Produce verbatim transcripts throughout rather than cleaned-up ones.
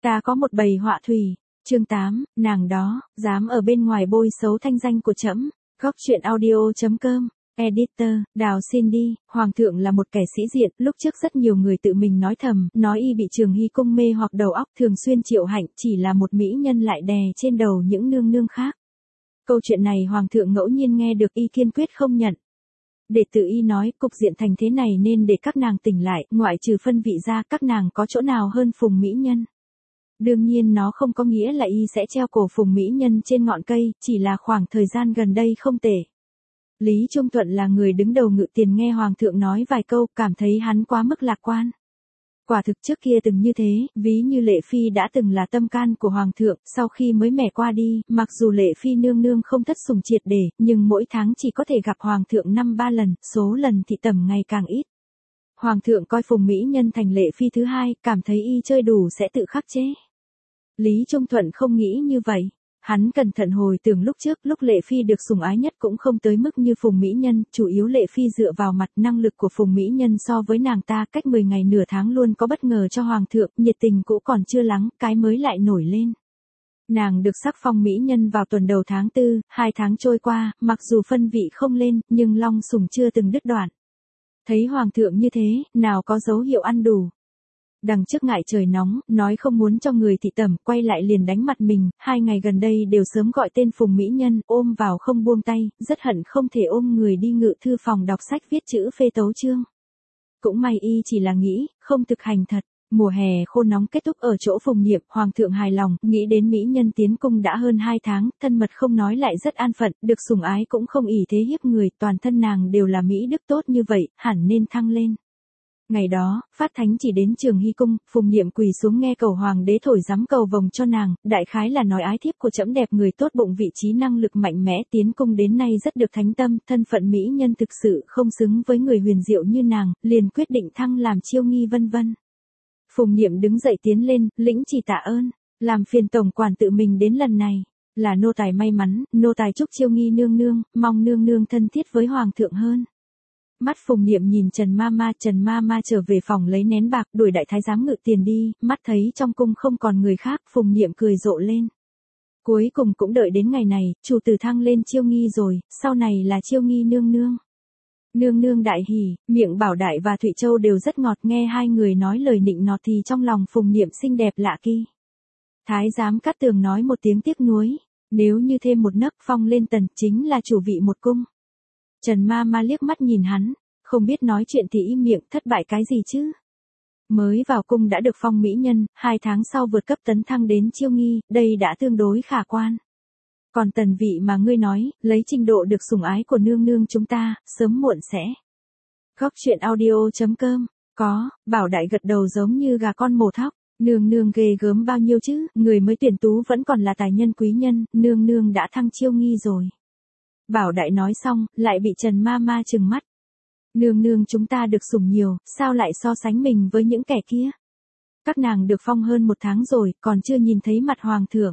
Ta có một bầy họa thủy. Chương tám, nàng đó, dám ở bên ngoài bôi xấu thanh danh của trẫm. Góc truyện audio chấm com. Editor, Đào xin đi, Hoàng thượng là một kẻ sĩ diện, lúc trước rất nhiều người tự mình nói thầm, nói y bị Trường Hy cung mê hoặc đầu óc, thường xuyên triệu hạnh, chỉ là một mỹ nhân lại đè trên đầu những nương nương khác. Câu chuyện này Hoàng thượng ngẫu nhiên nghe được, y kiên quyết không nhận. Để tự y nói, cục diện thành thế này nên để các nàng tỉnh lại, ngoại trừ phân vị ra, các nàng có chỗ nào hơn phùng mỹ nhân. Đương nhiên nó không có nghĩa là y sẽ treo cổ phùng mỹ nhân trên ngọn cây, chỉ là khoảng thời gian gần đây không tệ. Lý Trung Thuận là người đứng đầu Ngự Tiền, nghe Hoàng thượng nói vài câu, cảm thấy hắn quá mức lạc quan. Quả thực trước kia từng như thế, ví như Lệ Phi đã từng là tâm can của Hoàng thượng, sau khi mới mẻ qua đi, mặc dù Lệ Phi nương nương không thất sủng triệt để, nhưng mỗi tháng chỉ có thể gặp Hoàng thượng năm ba lần, số lần thì tầm ngày càng ít. Hoàng thượng coi phùng mỹ nhân thành Lệ Phi thứ hai, cảm thấy y chơi đủ sẽ tự khắc chế. Lý Trung Thuận không nghĩ như vậy. Hắn cẩn thận hồi tưởng lúc trước, lúc Lệ Phi được sủng ái nhất cũng không tới mức như phùng mỹ nhân, chủ yếu Lệ Phi dựa vào mặt năng lực của phùng mỹ nhân so với nàng ta cách mười ngày nửa tháng luôn có bất ngờ cho Hoàng thượng, nhiệt tình cũ còn chưa lắng, cái mới lại nổi lên. Nàng được sắc phong mỹ nhân vào tuần đầu tháng tư, hai tháng trôi qua, mặc dù phân vị không lên, nhưng long sủng chưa từng đứt đoạn. Thấy Hoàng thượng như thế, nào có dấu hiệu ăn đủ. Đằng trước ngại trời nóng, nói không muốn cho người thị tẩm, quay lại liền đánh mặt mình, hai ngày gần đây đều sớm gọi tên phùng mỹ nhân, ôm vào không buông tay, rất hận không thể ôm người đi Ngự thư phòng đọc sách viết chữ phê tấu chương. Cũng may y chỉ là nghĩ, không thực hành thật. Mùa hè khô nóng kết thúc ở chỗ phùng niệm, Hoàng thượng hài lòng, nghĩ đến mỹ nhân tiến cung đã hơn hai tháng, thân mật không nói lại rất an phận, được sủng ái cũng không ỷ thế hiếp người, toàn thân nàng đều là mỹ đức tốt như vậy, hẳn nên thăng lên. Ngày đó, phát thánh chỉ đến Trường Hy cung, phùng niệm quỳ xuống nghe cầu hoàng đế thổi giám cầu vồng cho nàng, đại khái là nói ái thiếp của trẫm đẹp người tốt bụng vị trí năng lực mạnh mẽ tiến cung đến nay rất được thánh tâm, thân phận mỹ nhân thực sự không xứng với người huyền diệu như nàng, liền quyết định thăng làm chiêu nghi vân vân. Phùng niệm đứng dậy tiến lên, lĩnh chỉ tạ ơn, làm phiền tổng quản tự mình đến lần này, là nô tài may mắn, nô tài chúc chiêu nghi nương nương, mong nương nương thân thiết với hoàng thượng hơn. Mắt phùng niệm nhìn Trần Ma Ma, Trần Ma Ma trở về phòng lấy nén bạc, đuổi đại thái giám Ngự Tiền đi, mắt thấy trong cung không còn người khác, phùng niệm cười rộ lên. Cuối cùng cũng đợi đến ngày này, chủ tử thăng lên chiêu nghi rồi, sau này là chiêu nghi nương nương. Nương nương đại hỉ, miệng Bảo Đại và Thụy Châu đều rất ngọt, nghe hai người nói lời nịnh nọt thì trong lòng phùng niệm xinh đẹp lạ kỳ. Thái giám Cát Tường nói một tiếng tiếc nuối, nếu như thêm một nấc phong lên tần, chính là chủ vị một cung. Trần Ma Ma liếc mắt nhìn hắn, không biết nói chuyện thì im miệng, thất bại cái gì chứ. Mới vào cung đã được phong mỹ nhân, hai tháng sau vượt cấp tấn thăng đến chiêu nghi, đây đã tương đối khả quan. Còn tần vị mà ngươi nói, lấy trình độ được sủng ái của nương nương chúng ta, sớm muộn sẽ. Góc truyện audio chấm com, có, Bảo Đại gật đầu giống như gà con mổ thóc, nương nương ghê gớm bao nhiêu chứ, người mới tuyển tú vẫn còn là tài nhân quý nhân, nương nương đã thăng chiêu nghi rồi. Bảo Đại nói xong, lại bị Trần Ma Ma trừng mắt. Nương nương chúng ta được sủng nhiều, sao lại so sánh mình với những kẻ kia? Các nàng được phong hơn một tháng rồi, còn chưa nhìn thấy mặt hoàng thượng.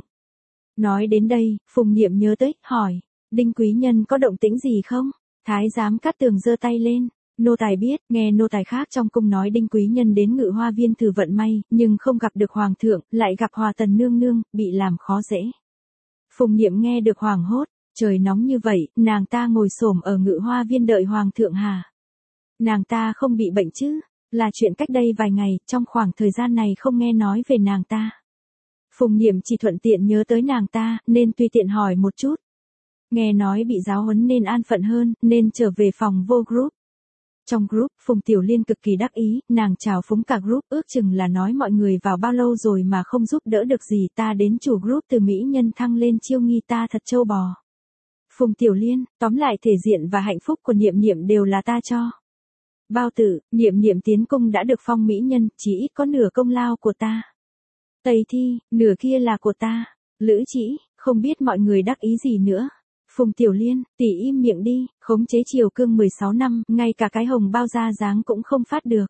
Nói đến đây, phùng niệm nhớ tới, hỏi, Đinh quý nhân có động tĩnh gì không? Thái giám Cát Tường giơ tay lên, nô tài biết, nghe nô tài khác trong cung nói Đinh quý nhân đến Ngự Hoa viên thử vận may, nhưng không gặp được hoàng thượng, lại gặp Hòa Tần nương nương, bị làm khó dễ. Phùng niệm nghe được hoảng hốt. Trời nóng như vậy, nàng ta ngồi xổm ở Ngự Hoa viên đợi hoàng thượng hả? Nàng ta không bị bệnh chứ? Là chuyện cách đây vài ngày, trong khoảng thời gian này không nghe nói về nàng ta. Phùng niệm chỉ thuận tiện nhớ tới nàng ta, nên tùy tiện hỏi một chút. Nghe nói bị giáo huấn nên an phận hơn, nên trở về phòng vô group. Trong group, Phùng Tiểu Liên cực kỳ đắc ý, nàng chào phúng cả group, ước chừng là nói mọi người vào bao lâu rồi mà không giúp đỡ được gì, ta đến chủ group từ mỹ nhân thăng lên chiêu nghi ta thật trâu bò. Phùng Tiểu Liên, tóm lại thể diện và hạnh phúc của Niệm Niệm đều là ta cho. Bao Tử, Niệm Niệm tiến cung đã được phong mỹ nhân, chỉ ít có nửa công lao của ta. Tây Thi, nửa kia là của ta. Lữ Chỉ, không biết mọi người đắc ý gì nữa. Phùng Tiểu Liên, tỷ im miệng đi, khống chế triều cương mười sáu năm, ngay cả cái hồng bao da dáng cũng không phát được.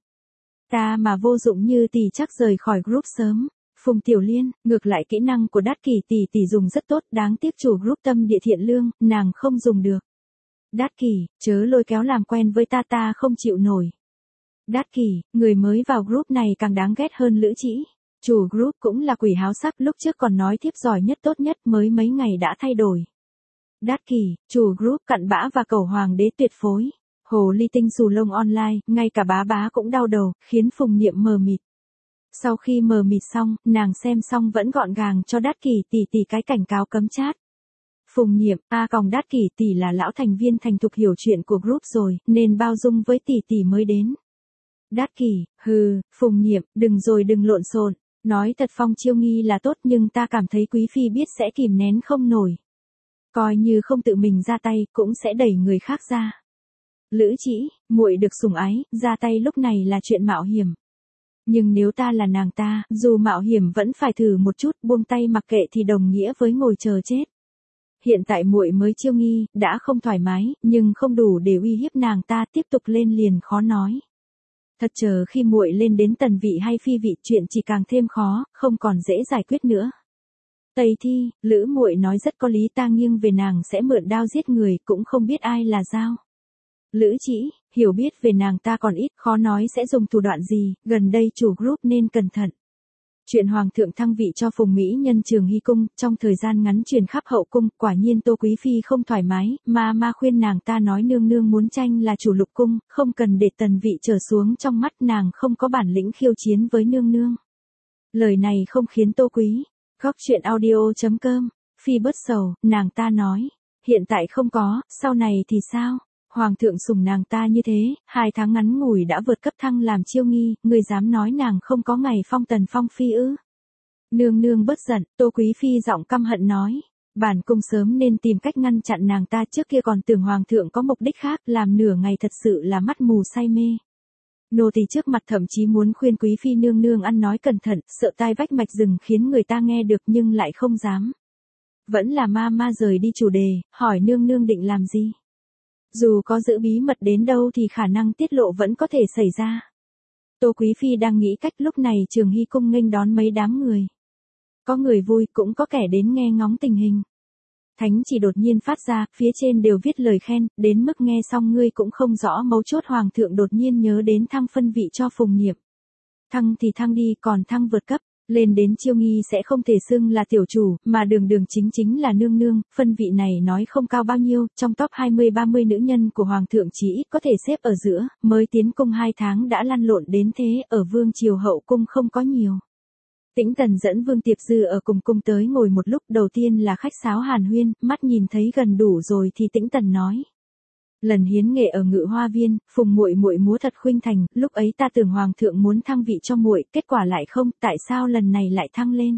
Ta mà vô dụng như tỷ chắc rời khỏi group sớm. Phùng Tiểu Liên, ngược lại kỹ năng của Đát Kỷ tỷ tỷ dùng rất tốt, đáng tiếc chủ group tâm địa thiện lương, nàng không dùng được. Đát Kỷ, chớ lôi kéo làm quen với ta ta không chịu nổi. Đát Kỷ, người mới vào group này càng đáng ghét hơn Lữ Chỉ. Chủ group cũng là quỷ háo sắc, lúc trước còn nói thiếp giỏi nhất tốt nhất, mới mấy ngày đã thay đổi. Đát kỷ, chủ group cặn bã và cầu hoàng đế tuyệt phối. Hồ ly tinh xù lông online, ngay cả bá bá cũng đau đầu, khiến Phùng Niệm mờ mịt. Sau khi mờ mịt xong, nàng xem xong vẫn gọn gàng cho Đát kỷ tỷ tỷ cái cảnh cáo cấm chat. Phùng Niệm, a còng Đát kỷ tỷ là lão thành viên thành thục hiểu chuyện của group rồi, nên bao dung với tỷ tỷ mới đến. Đát kỷ, hừ, Phùng Niệm, đừng rồi đừng lộn xộn, nói thật Phong Chiêu Nghi là tốt nhưng ta cảm thấy quý phi biết sẽ kìm nén không nổi. Coi như không tự mình ra tay, cũng sẽ đẩy người khác ra. Lữ Chỉ, muội được sủng ái, ra tay lúc này là chuyện mạo hiểm. Nhưng nếu ta là nàng ta, dù mạo hiểm vẫn phải thử một chút, buông tay mặc kệ thì đồng nghĩa với ngồi chờ chết. Hiện tại muội mới Chiêu Nghi, đã không thoải mái, nhưng không đủ để uy hiếp nàng ta, tiếp tục lên liền khó nói. Thật chờ khi muội lên đến tần vị hay phi vị, chuyện chỉ càng thêm khó, không còn dễ giải quyết nữa. Tây Thi, Lữ muội nói rất có lý, ta nghiêng về nàng sẽ mượn đao giết người, cũng không biết ai là dao. Lữ Chỉ, hiểu biết về nàng ta còn ít, khó nói sẽ dùng thủ đoạn gì, gần đây chủ group nên cẩn thận. Chuyện hoàng thượng thăng vị cho Phùng Mỹ Nhân Trường Hy cung, trong thời gian ngắn truyền khắp hậu cung, quả nhiên Tô Quý phi không thoải mái, mà ma khuyên nàng ta nói nương nương muốn tranh là chủ lục cung, không cần để tần vị trở xuống, trong mắt nàng không có bản lĩnh khiêu chiến với nương nương. Lời này không khiến Tô Quý, góc chuyện audio chấm com, phi bớt sầu, nàng ta nói, hiện tại không có, sau này thì sao? Hoàng thượng sủng nàng ta như thế, hai tháng ngắn ngủi đã vượt cấp thăng làm Chiêu Nghi, người dám nói nàng không có ngày phong tần phong phi ư? Nương nương bớt giận, Tô Quý phi giọng căm hận nói, bản cung sớm nên tìm cách ngăn chặn nàng ta, trước kia còn tưởng hoàng thượng có mục đích khác, làm nửa ngày thật sự là mắt mù say mê. Nô tỳ trước mặt thậm chí muốn khuyên quý phi nương nương ăn nói cẩn thận, sợ tai vách mạch rừng khiến người ta nghe được nhưng lại không dám. Vẫn là ma ma rời đi chủ đề, hỏi nương nương định làm gì? Dù có giữ bí mật đến đâu thì khả năng tiết lộ vẫn có thể xảy ra. Tô Quý phi đang nghĩ cách, lúc này Trường Hy cung nghênh đón mấy đám người. Có người vui, cũng có kẻ đến nghe ngóng tình hình. Thánh chỉ đột nhiên phát ra, phía trên đều viết lời khen, đến mức nghe xong ngươi cũng không rõ mấu chốt. Hoàng thượng đột nhiên nhớ đến thăng phân vị cho Phùng Niệm. Thăng thì thăng đi, còn thăng vượt cấp, lên đến Chiêu Nghi sẽ không thể xưng là tiểu chủ, mà đường đường chính chính là nương nương. Phân vị này nói không cao bao nhiêu, trong top hai mươi ba mươi nữ nhân của Hoàng thượng chỉ ít có thể xếp ở giữa, mới tiến cung hai tháng đã lăn lộn đến thế, ở vương triều hậu cung không có nhiều. Tĩnh Tần dẫn Vương Tiệp Dư ở cùng cung tới ngồi một lúc, đầu tiên là khách sáo hàn huyên, mắt nhìn thấy gần đủ rồi thì Tĩnh Tần nói. Lần hiến nghệ ở Ngự Hoa Viên, Phùng muội muội múa thật khuynh thành, lúc ấy ta tưởng hoàng thượng muốn thăng vị cho muội, kết quả lại không, tại sao lần này lại thăng lên?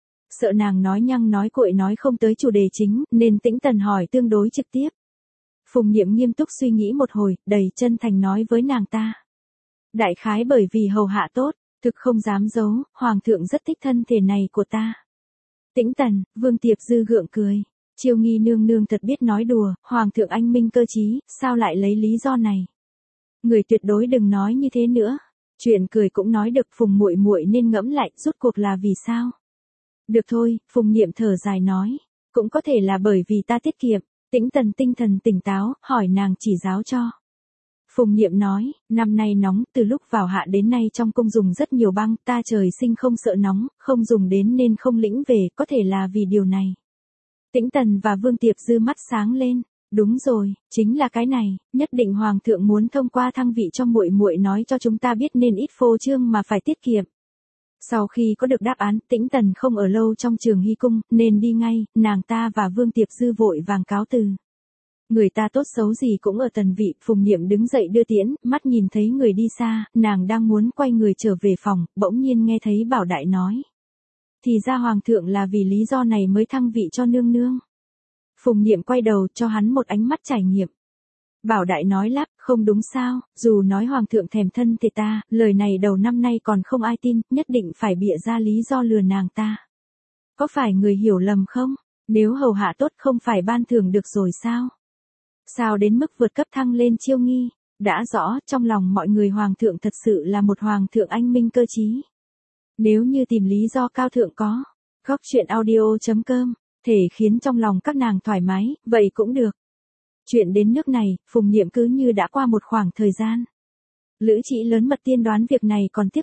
Sợ nàng nói nhăng nói cuội nói không tới chủ đề chính, nên Tĩnh Tần hỏi tương đối trực tiếp. Phùng Niệm nghiêm túc suy nghĩ một hồi, đầy chân thành nói với nàng ta. Đại khái bởi vì hầu hạ tốt, thực không dám giấu, hoàng thượng rất thích thân thể này của ta. Tĩnh Tần, Vương Tiệp Dư gượng cười. Chiêu Nghi nương nương thật biết nói đùa, hoàng thượng anh minh cơ trí, sao lại lấy lý do này? Người tuyệt đối đừng nói như thế nữa. Chuyện cười cũng nói được, Phùng muội muội nên ngẫm lại, rốt cuộc là vì sao? Được thôi, Phùng Niệm thở dài nói, cũng có thể là bởi vì ta tiết kiệm. Tĩnh Tần tinh thần tỉnh táo, hỏi nàng chỉ giáo cho. Phùng Niệm nói, năm nay nóng, từ lúc vào hạ đến nay trong cung dùng rất nhiều băng, ta trời sinh không sợ nóng, không dùng đến nên không lĩnh về, có thể là vì điều này. Tĩnh Tần và Vương Tiệp Dư mắt sáng lên, đúng rồi, chính là cái này, nhất định hoàng thượng muốn thông qua thăng vị cho muội muội nói cho chúng ta biết nên ít phô trương mà phải tiết kiệm. Sau khi có được đáp án, Tĩnh Tần không ở lâu trong Trường Hy cung, nên đi ngay, nàng ta và Vương Tiệp Dư vội vàng cáo từ. Người ta tốt xấu gì cũng ở tần vị, Phùng Niệm đứng dậy đưa tiễn, mắt nhìn thấy người đi xa, nàng đang muốn quay người trở về phòng, bỗng nhiên nghe thấy Bảo Đại nói. Thì ra hoàng thượng là vì lý do này mới thăng vị cho nương nương. Phùng Niệm quay đầu cho hắn một ánh mắt trải nghiệm. Bảo Đại nói lắp, không đúng sao, dù nói hoàng thượng thèm thân thì ta, lời này đầu năm nay còn không ai tin, nhất định phải bịa ra lý do lừa nàng ta. Có phải người hiểu lầm không? Nếu hầu hạ tốt không phải ban thưởng được rồi sao? Sao đến mức vượt cấp thăng lên Chiêu Nghi? Đã rõ, trong lòng mọi người hoàng thượng thật sự là một hoàng thượng anh minh cơ trí. Nếu như tìm lý do cao thượng có, góc chuyện audio chấm com, thể khiến trong lòng các nàng thoải mái, vậy cũng được. Chuyện đến nước này, Phùng Niệm cứ như đã qua một khoảng thời gian. Lữ Chỉ lớn mật tiên đoán việc này còn tiếp tục.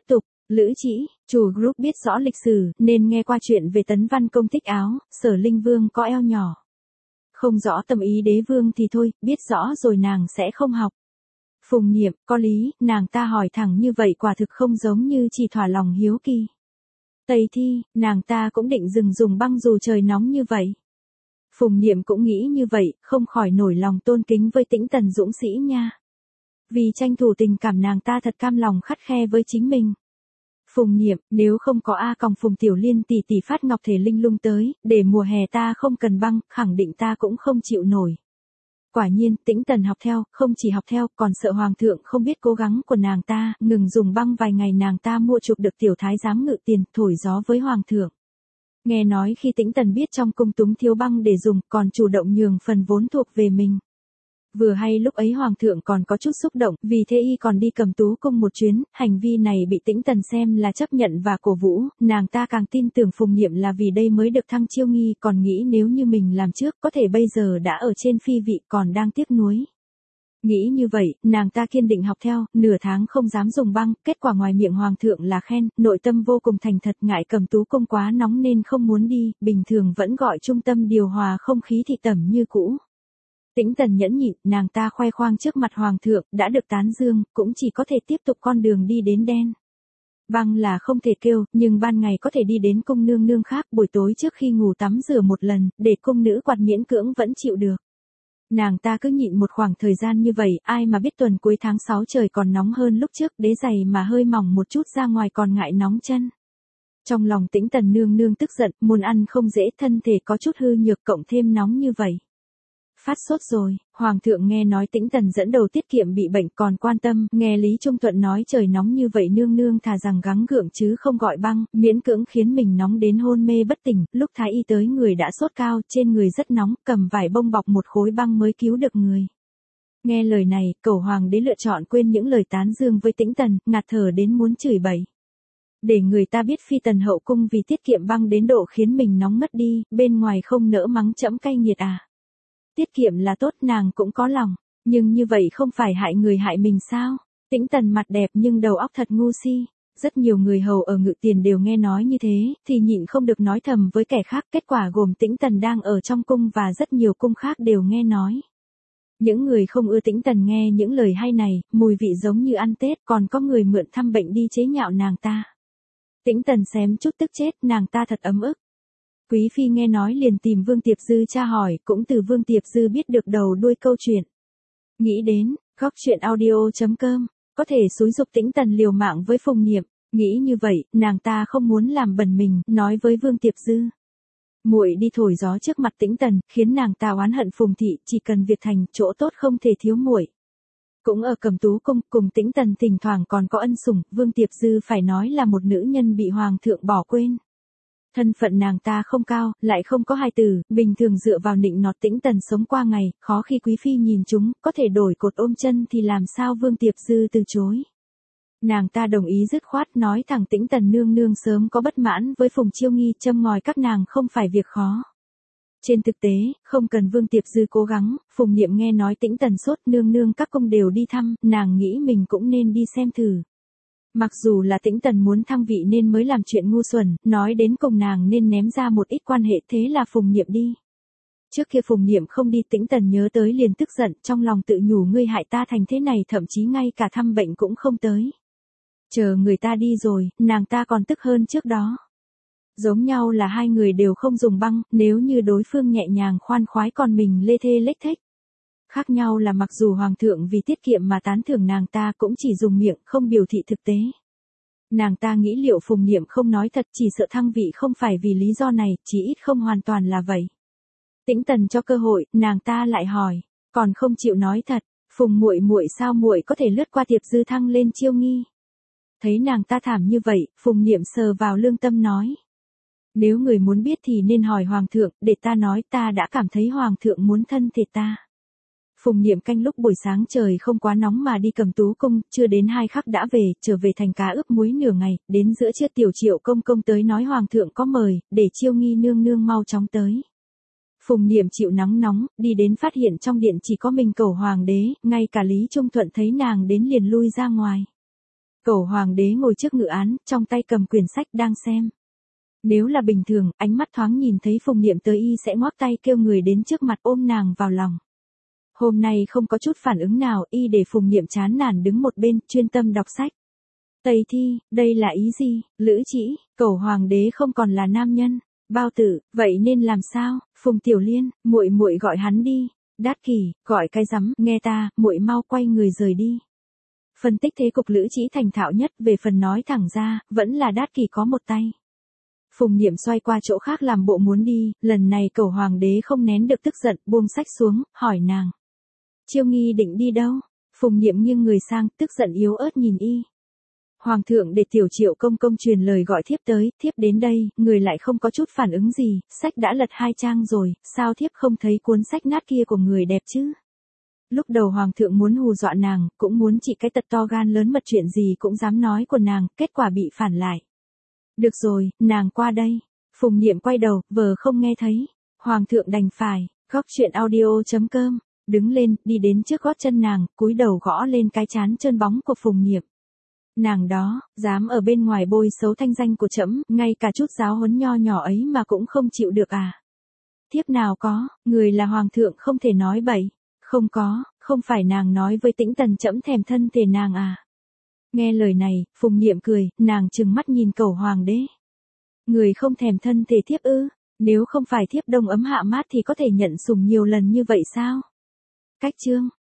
Lữ Trĩ, chủ group biết rõ lịch sử, nên nghe qua chuyện về Tấn Văn Công tích áo, Sở Linh Vương có eo nhỏ. Không rõ tâm ý đế vương thì thôi, biết rõ rồi nàng sẽ không học. Phùng Niệm, có lý, nàng ta hỏi thẳng như vậy quả thực không giống như chỉ thỏa lòng hiếu kỳ. Tây Thi, nàng ta cũng định dừng dùng băng dù trời nóng như vậy. Phùng Niệm cũng nghĩ như vậy, không khỏi nổi lòng tôn kính với Tĩnh Tần dũng sĩ nha. Vì tranh thủ tình cảm nàng ta thật cam lòng khắt khe với chính mình. Phùng Niệm, nếu không có A còng Phùng Tiểu Liên tỷ tỷ phát ngọc thể linh lung tới, để mùa hè ta không cần băng, khẳng định ta cũng không chịu nổi. Quả nhiên, Tĩnh Tần học theo, không chỉ học theo, còn sợ hoàng thượng không biết cố gắng của nàng ta, ngừng dùng băng vài ngày nàng ta mua chuộc được tiểu thái giám ngự tiền, thổi gió với hoàng thượng. Nghe nói khi Tĩnh Tần biết trong cung túng thiếu băng để dùng, còn chủ động nhường phần vốn thuộc về mình. Vừa hay lúc ấy hoàng thượng còn có chút xúc động, vì thế y còn đi Cầm Tú cung một chuyến, hành vi này bị Tĩnh Tần xem là chấp nhận và cổ vũ, nàng ta càng tin tưởng Phùng Niệm là vì đây mới được thăng chiêu nghi, còn nghĩ nếu như mình làm trước, có thể bây giờ đã ở trên phi vị còn đang tiếc nuối. Nghĩ như vậy, nàng ta kiên định học theo, nửa tháng không dám dùng băng, kết quả ngoài miệng hoàng thượng là khen, nội tâm vô cùng thành thật, ngại Cầm Tú cung quá nóng nên không muốn đi, bình thường vẫn gọi trung tâm điều hòa không khí thị tẩm như cũ. Tĩnh Tần nhẫn nhịn, nàng ta khoe khoang trước mặt hoàng thượng, đã được tán dương, cũng chỉ có thể tiếp tục con đường đi đến đen. Băng là không thể kêu, nhưng ban ngày có thể đi đến cung nương nương khác, buổi tối trước khi ngủ tắm rửa một lần, để cung nữ quạt miễn cưỡng vẫn chịu được. Nàng ta cứ nhịn một khoảng thời gian như vậy, ai mà biết tuần cuối tháng sáu trời còn nóng hơn lúc trước, đế giày mà hơi mỏng một chút ra ngoài còn ngại nóng chân. Trong lòng Tĩnh Tần nương nương tức giận, muốn ăn không dễ, thân thể có chút hư nhược cộng thêm nóng như vậy. Phát sốt rồi, hoàng thượng nghe nói Tĩnh Tần dẫn đầu tiết kiệm bị bệnh còn quan tâm, nghe Lý Trung Thuận nói trời nóng như vậy nương nương thà rằng gắng gượng chứ không gọi băng, miễn cưỡng khiến mình nóng đến hôn mê bất tỉnh, lúc thái y tới người đã sốt cao, trên người rất nóng, cầm vải bông bọc một khối băng mới cứu được người. Nghe lời này, cẩu hoàng đế lựa chọn quên những lời tán dương với Tĩnh Tần, ngạt thở đến muốn chửi bậy. Để người ta biết phi tần hậu cung vì tiết kiệm băng đến độ khiến mình nóng mất đi, bên ngoài không nỡ mắng trẫm cay nghiệt à. Tiết kiệm là tốt, nàng cũng có lòng, nhưng như vậy không phải hại người hại mình sao? Tĩnh Tần mặt đẹp nhưng đầu óc thật ngu si. Rất nhiều người hầu ở Ngự Tiền đều nghe nói như thế, thì nhịn không được nói thầm với kẻ khác, kết quả gồm Tĩnh Tần đang ở trong cung và rất nhiều cung khác đều nghe nói. Những người không ưa Tĩnh Tần nghe những lời hay này, mùi vị giống như ăn Tết, còn có người mượn thăm bệnh đi chế nhạo nàng ta. Tĩnh Tần xém chút tức chết, nàng ta thật ấm ức. Quý phi nghe nói liền tìm Vương Tiệp Dư tra hỏi, cũng từ Vương Tiệp Dư biết được đầu đuôi câu chuyện. Nghĩ đến, góc chuyện audio chấm com, có thể xúi giục Tĩnh Tần liều mạng với Phùng Niệm, nghĩ như vậy, nàng ta không muốn làm bẩn mình, nói với Vương Tiệp Dư. Muội đi thổi gió trước mặt Tĩnh Tần, khiến nàng ta oán hận Phùng thị, chỉ cần việc thành, chỗ tốt không thể thiếu muội. Cũng ở Cầm Tú cung, cùng Tĩnh Tần thỉnh thoảng còn có ân sủng, Vương Tiệp Dư phải nói là một nữ nhân bị hoàng thượng bỏ quên. Thân phận nàng ta không cao, lại không có hài tử, bình thường dựa vào nịnh nọt Tĩnh Tần sống qua ngày, khó khi quý phi nhìn chúng, có thể đổi cột ôm chân thì làm sao Vương Tiệp Dư từ chối. Nàng ta đồng ý dứt khoát nói thẳng Tĩnh Tần nương nương sớm có bất mãn với Phùng Chiêu Nghi, châm ngòi các nàng không phải việc khó. Trên thực tế, không cần Vương Tiệp Dư cố gắng, Phùng Niệm nghe nói Tĩnh Tần sốt nương nương các cung đều đi thăm, nàng nghĩ mình cũng nên đi xem thử. Mặc dù là Tĩnh Tần muốn thăng vị nên mới làm chuyện ngu xuẩn, nói đến cùng nàng nên ném ra một ít quan hệ, thế là Phùng Niệm đi. Trước kia Phùng Niệm không đi, Tĩnh Tần nhớ tới liền tức giận, trong lòng tự nhủ ngươi hại ta thành thế này, thậm chí ngay cả thăm bệnh cũng không tới. Chờ người ta đi rồi, nàng ta còn tức hơn trước đó. Giống nhau là hai người đều không dùng băng, nếu như đối phương nhẹ nhàng khoan khoái còn mình lê thê lếch thếch. Khác nhau là mặc dù hoàng thượng vì tiết kiệm mà tán thưởng nàng ta cũng chỉ dùng miệng, không biểu thị thực tế. Nàng ta nghĩ liệu Phùng Niệm không nói thật, chỉ sợ thăng vị không phải vì lý do này, chỉ ít không hoàn toàn là vậy. Tĩnh Tần cho cơ hội, nàng ta lại hỏi, còn không chịu nói thật, Phùng muội muội sao muội có thể lướt qua Tiệp Dư thăng lên Chiêu Nghi? Thấy nàng ta thảm như vậy, Phùng Niệm sờ vào lương tâm nói. Nếu người muốn biết thì nên hỏi hoàng thượng, để ta nói, ta đã cảm thấy hoàng thượng muốn thân thể ta. Phùng Niệm canh lúc buổi sáng trời không quá nóng mà đi Cầm Tú cung, chưa đến hai khắc đã về, trở về thành cá ướp muối nửa ngày, đến giữa trưa Tiểu Triệu công công tới nói hoàng thượng có mời, để Chiêu Nghi nương nương mau chóng tới. Phùng Niệm chịu nắng nóng, đi đến phát hiện trong điện chỉ có mình cẩu hoàng đế, ngay cả Lý Trung Thuận thấy nàng đến liền lui ra ngoài. Cẩu hoàng đế ngồi trước ngự án, trong tay cầm quyển sách đang xem. Nếu là bình thường, ánh mắt thoáng nhìn thấy Phùng Niệm tới y sẽ ngoắc tay kêu người đến trước mặt ôm nàng vào lòng. Hôm nay không có chút phản ứng nào, y để Phùng Niệm chán nản đứng một bên, chuyên tâm đọc sách. Tây Thi, đây là ý gì? Lữ Trĩ, Cẩu hoàng đế không còn là nam nhân. Bao Tử, vậy nên làm sao? Phùng Tiểu Liên, muội muội gọi hắn đi. Đát Kỷ, gọi cái rắm, nghe ta, muội mau quay người rời đi. Phân tích thế cục Lữ Trĩ thành thạo nhất, về phần nói thẳng ra, vẫn là Đát Kỷ có một tay. Phùng Niệm xoay qua chỗ khác làm bộ muốn đi, lần này Cẩu hoàng đế không nén được tức giận, buông sách xuống, hỏi nàng. Chiêu Nghi định đi đâu? Phùng Niệm nghiêng người sang, tức giận yếu ớt nhìn y. Hoàng thượng để Tiểu Triệu công công truyền lời gọi thiếp tới, thiếp đến đây, người lại không có chút phản ứng gì, sách đã lật hai trang rồi, sao thiếp không thấy cuốn sách nát kia của người đẹp chứ? Lúc đầu hoàng thượng muốn hù dọa nàng, cũng muốn trị cái tật to gan lớn mật chuyện gì cũng dám nói của nàng, kết quả bị phản lại. Được rồi, nàng qua đây. Phùng Niệm quay đầu, vờ không nghe thấy. Hoàng thượng đành phải, góc truyện audio chấm com, đứng lên, đi đến trước gót chân nàng, cúi đầu gõ lên cái trán trơn bóng của Phùng Niệm. Nàng đó, dám ở bên ngoài bôi xấu thanh danh của trẫm, ngay cả chút giáo huấn nho nhỏ ấy mà cũng không chịu được à? Thiếp nào có, người là hoàng thượng không thể nói bậy. Không có, không phải nàng nói với Tĩnh Tần trẫm thèm thân thể nàng à? Nghe lời này, Phùng Niệm cười, nàng trừng mắt nhìn Cẩu hoàng đế. Người không thèm thân thể thiếp ư? Nếu không phải thiếp đông ấm hạ mát thì có thể nhận sủng nhiều lần như vậy sao? Cách chương